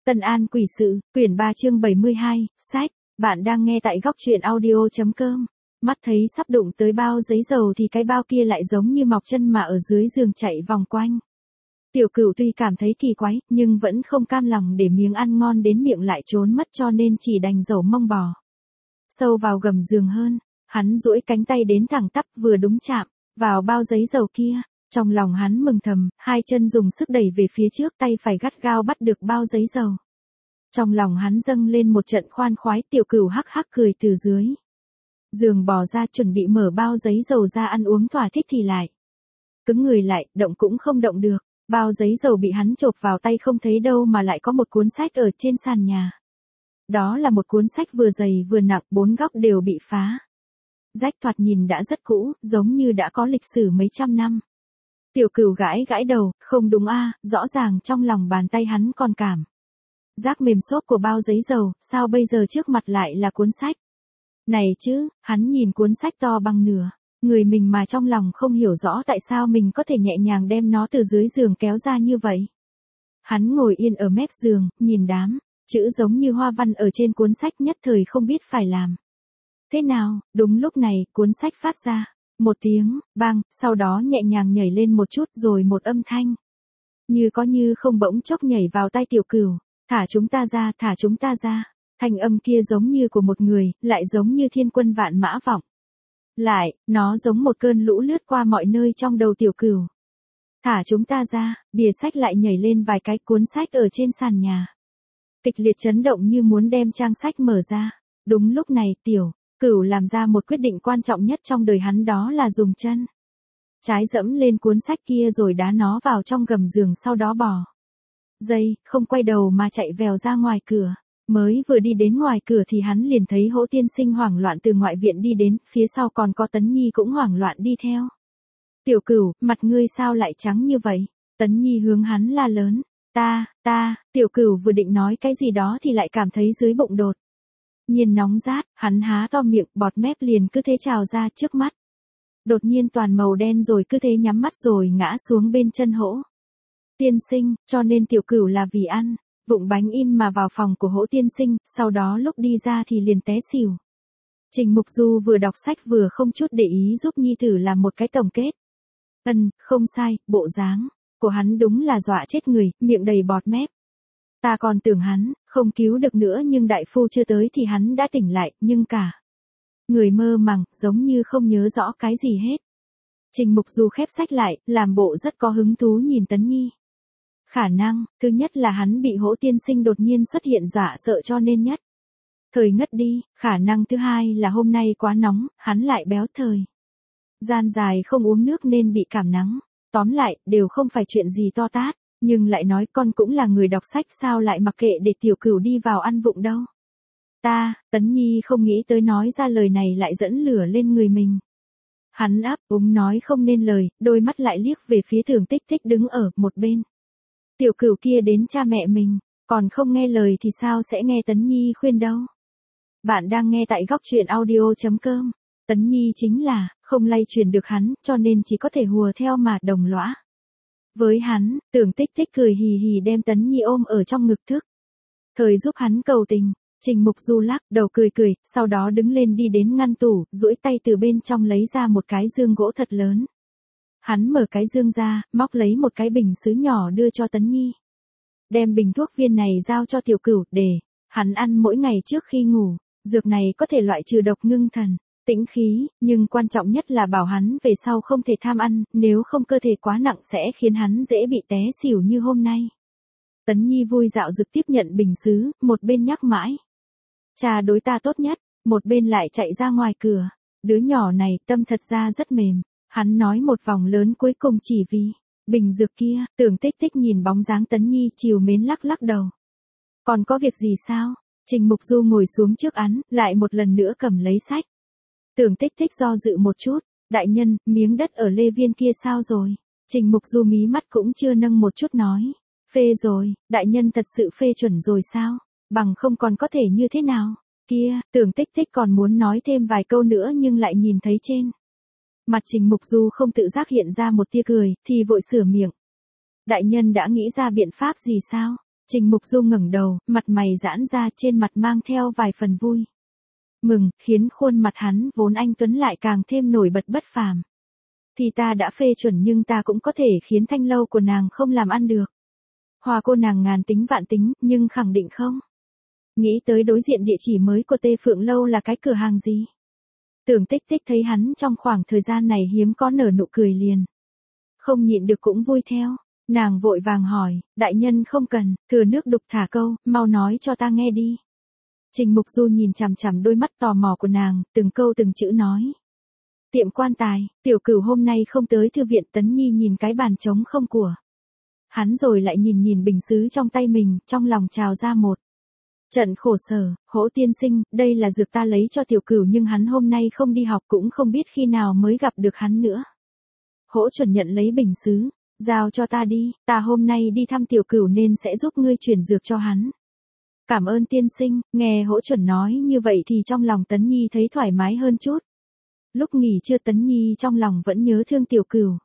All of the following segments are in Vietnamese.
Tân An Quỷ Sự, quyển 3 chương 72, sách, bạn đang nghe tại góc truyện audio.com. Mắt thấy sắp đụng tới bao giấy dầu thì cái bao kia lại giống như mọc chân mà ở dưới giường chạy vòng quanh. Tiểu Cửu tuy cảm thấy kỳ quái, nhưng vẫn không cam lòng để miếng ăn ngon đến miệng lại trốn mất, cho nên chỉ đành dẫu mông bò sâu vào gầm giường hơn. Hắn duỗi cánh tay đến thẳng tắp vừa đúng chạm vào bao giấy dầu kia. Trong lòng hắn mừng thầm, hai chân dùng sức đẩy về phía trước, tay phải gắt gao bắt được bao giấy dầu. Trong lòng hắn dâng lên một trận khoan khoái. Tiểu Cửu hắc hắc cười từ dưới giường bò ra, chuẩn bị mở bao giấy dầu ra ăn uống thỏa thích thì lại cứng người lại, động cũng không động được. Bao giấy dầu bị hắn chộp vào tay không thấy đâu mà lại có một cuốn sách ở trên sàn nhà. Đó là một cuốn sách vừa dày vừa nặng, bốn góc đều bị phá rách, thoạt nhìn đã rất cũ, giống như đã có lịch sử mấy trăm năm. Tiểu Cửu gãi gãi đầu, không đúng a, rõ ràng trong lòng bàn tay hắn còn cảm giác mềm xốp của bao giấy dầu, sao bây giờ trước mặt lại là cuốn sách này chứ? Hắn nhìn cuốn sách to bằng nửa người mình mà trong lòng không hiểu rõ tại sao mình có thể nhẹ nhàng đem nó từ dưới giường kéo ra như vậy. Hắn ngồi yên ở mép giường, nhìn đám chữ giống như hoa văn ở trên cuốn sách, nhất thời không biết phải làm thế nào. Đúng lúc này, cuốn sách phát ra một tiếng bang, sau đó nhẹ nhàng nhảy lên một chút, rồi một âm thanh như có như không bỗng chốc nhảy vào tai Tiểu Cửu. Thả chúng ta ra, thả chúng ta ra. Thanh âm kia giống như của một người, lại giống như thiên quân vạn mã vọng lại, nó giống một cơn lũ lướt qua mọi nơi trong đầu Tiểu Cửu. Thả chúng ta ra, bìa sách lại nhảy lên vài cái, cuốn sách ở trên sàn nhà kịch liệt chấn động như muốn đem trang sách mở ra. Đúng lúc này, Tiểu Cửu làm ra một quyết định quan trọng nhất trong đời hắn, đó là dùng chân trái dẫm lên cuốn sách kia rồi đá nó vào trong gầm giường, sau đó bỏ dây, không quay đầu mà chạy vèo ra ngoài cửa. Mới vừa đi đến ngoài cửa thì hắn liền thấy Hỗ tiên sinh hoảng loạn từ ngoại viện đi đến, phía sau còn có Tấn Nhi cũng hoảng loạn đi theo. Tiểu Cửu, mặt ngươi sao lại trắng như vậy? Tấn Nhi hướng hắn la lớn. Tiểu Cửu vừa định nói cái gì đó thì lại cảm thấy dưới bụng đột nhiên nóng rát, hắn há to miệng, bọt mép liền cứ thế trào ra trước mắt. Đột nhiên toàn màu đen rồi cứ thế nhắm mắt rồi ngã xuống bên chân Hỗ tiên sinh, cho nên Tiểu Cửu là vì ăn vụng bánh in mà vào phòng của Hỗ tiên sinh, sau đó lúc đi ra thì liền té xỉu. Trình Mục Du vừa đọc sách vừa không chút để ý giúp nhi tử làm một cái tổng kết. Không sai, bộ dáng của hắn đúng là dọa chết người, miệng đầy bọt mép. Ta còn tưởng hắn không cứu được nữa, nhưng đại phu chưa tới thì hắn đã tỉnh lại, nhưng cả người mơ màng, giống như không nhớ rõ cái gì hết. Trình Mục Du khép sách lại, làm bộ rất có hứng thú nhìn Tấn Nhi. Khả năng thứ nhất là hắn bị Hỗ tiên sinh đột nhiên xuất hiện dọa sợ cho nên nhất thời ngất đi. Khả năng thứ hai là hôm nay quá nóng, hắn lại béo, thời gian dài không uống nước nên bị cảm nắng. Tóm lại, đều không phải chuyện gì to tát, nhưng lại nói con cũng là người đọc sách, sao lại mặc kệ để Tiểu Cửu đi vào ăn vụng đâu. Tấn Nhi không nghĩ tới nói ra lời này lại dẫn lửa lên người mình. Hắn ấp úng nói không nên lời, đôi mắt lại liếc về phía Thường Tích Tích đứng ở một bên. Tiểu Cửu kia đến cha mẹ mình, còn không nghe lời thì sao sẽ nghe Tấn Nhi khuyên đâu. Bạn đang nghe tại góc truyện audio.com. Tấn Nhi chính là không lay truyền được hắn, cho nên chỉ có thể hùa theo mà đồng lõa với hắn. Tưởng Tích Tích cười hì hì đem Tấn Nhi ôm ở trong ngực thức thời giúp hắn cầu tình. Trình Mục Du lắc đầu cười cười, sau đó đứng lên đi đến ngăn tủ, duỗi tay từ bên trong lấy ra một cái dương gỗ thật lớn. Hắn mở cái dương ra, móc lấy một cái bình sứ nhỏ đưa cho Tấn Nhi. Đem bình thuốc viên này giao cho Tiểu Cửu, để hắn ăn mỗi ngày trước khi ngủ. Dược này có thể loại trừ độc, ngưng thần, tĩnh khí, nhưng quan trọng nhất là bảo hắn về sau không thể tham ăn, nếu không cơ thể quá nặng sẽ khiến hắn dễ bị té xỉu như hôm nay. Tấn Nhi vui dạo dực tiếp nhận bình sứ, một bên nhắc mãi cha đối ta tốt nhất, một bên lại chạy ra ngoài cửa. Đứa nhỏ này tâm thật ra rất mềm. Hắn nói một vòng lớn cuối cùng chỉ vì bình dược kia. Tưởng Tích Tích nhìn bóng dáng Tấn Nhi trìu mến lắc lắc đầu. Còn có việc gì sao? Trình Mục Du ngồi xuống trước án, lại một lần nữa cầm lấy sách. Tưởng Tích Tích do dự một chút. Đại nhân, miếng đất ở Lê Viên kia sao rồi? Trình Mục Du mí mắt cũng chưa nâng một chút nói. Phê rồi, đại nhân thật sự phê chuẩn rồi sao? Bằng không còn có thể như thế nào? Kia, Tưởng Tích Tích còn muốn nói thêm vài câu nữa nhưng lại nhìn thấy trên mặt Trình Mục Du không tự giác hiện ra một tia cười, thì vội sửa miệng. Đại nhân đã nghĩ ra biện pháp gì sao? Trình Mục Du ngẩng đầu, mặt mày giãn ra, trên mặt mang theo vài phần vui mừng, khiến khuôn mặt hắn vốn anh tuấn lại càng thêm nổi bật bất phàm. Thì ta đã phê chuẩn nhưng ta cũng có thể khiến thanh lâu của nàng không làm ăn được. Hoa cô nàng ngàn tính vạn tính, nhưng khẳng định không. Nghĩ tới đối diện địa chỉ mới của Tê Phượng Lâu là cái cửa hàng gì. Tưởng Tích Tích thấy hắn trong khoảng thời gian này hiếm có nở nụ cười liền. Không nhịn được cũng vui theo. Nàng vội vàng hỏi, đại nhân không cần, thừa nước đục thả câu, mau nói cho ta nghe đi. Trình Mục Du nhìn chằm chằm đôi mắt tò mò của nàng, từng câu từng chữ nói. Tiệm quan tài, Tiểu Cửu hôm nay không tới thư viện. Tấn Nhi nhìn cái bàn trống không của hắn rồi lại nhìn bình sứ trong tay mình, trong lòng trào ra một trận khổ sở. Hỗ tiên sinh, đây là dược ta lấy cho Tiểu Cửu nhưng hắn hôm nay không đi học, cũng không biết khi nào mới gặp được hắn nữa. Hỗ chuẩn nhận lấy bình sứ, giao cho ta đi, ta hôm nay đi thăm Tiểu Cửu nên sẽ giúp ngươi chuyển dược cho hắn. Cảm ơn tiên sinh. Nghe Hỗ chuẩn nói như vậy thì trong lòng Tấn Nhi thấy thoải mái hơn chút. Lúc nghỉ trưa Tấn Nhi trong lòng vẫn nhớ thương Tiểu Cửu.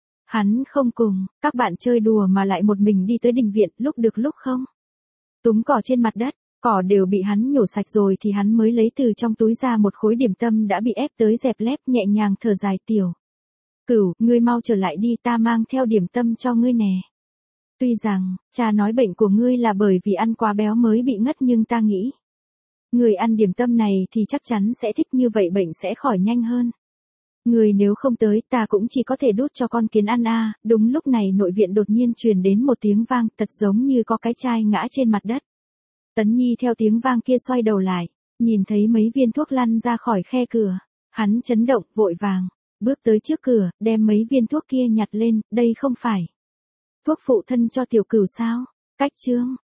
Hắn không cùng các bạn chơi đùa mà lại một mình đi tới đình viện, lúc được lúc không. Túm cỏ trên mặt đất, cỏ đều bị hắn nhổ sạch rồi thì hắn mới lấy từ trong túi ra một khối điểm tâm đã bị ép tới dẹp lép, nhẹ nhàng thở dài. Tiểu Cửu, ngươi mau trở lại đi, ta mang theo điểm tâm cho ngươi nè. Tuy rằng, cha nói bệnh của ngươi là bởi vì ăn quá béo mới bị ngất nhưng ta nghĩ. Người ăn điểm tâm này thì chắc chắn sẽ thích, như vậy bệnh sẽ khỏi nhanh hơn. Người nếu không tới ta cũng chỉ có thể đút cho con kiến ăn a. Đúng lúc này nội viện đột nhiên truyền đến một tiếng vang, thật giống như có cái chai ngã trên mặt đất. Tấn Nhi theo tiếng vang kia xoay đầu lại, nhìn thấy mấy viên thuốc lăn ra khỏi khe cửa. Hắn chấn động, vội vàng bước tới trước cửa, đem mấy viên thuốc kia nhặt lên. Đây không phải thuốc phụ thân cho Tiểu Cửu sao? Cách chương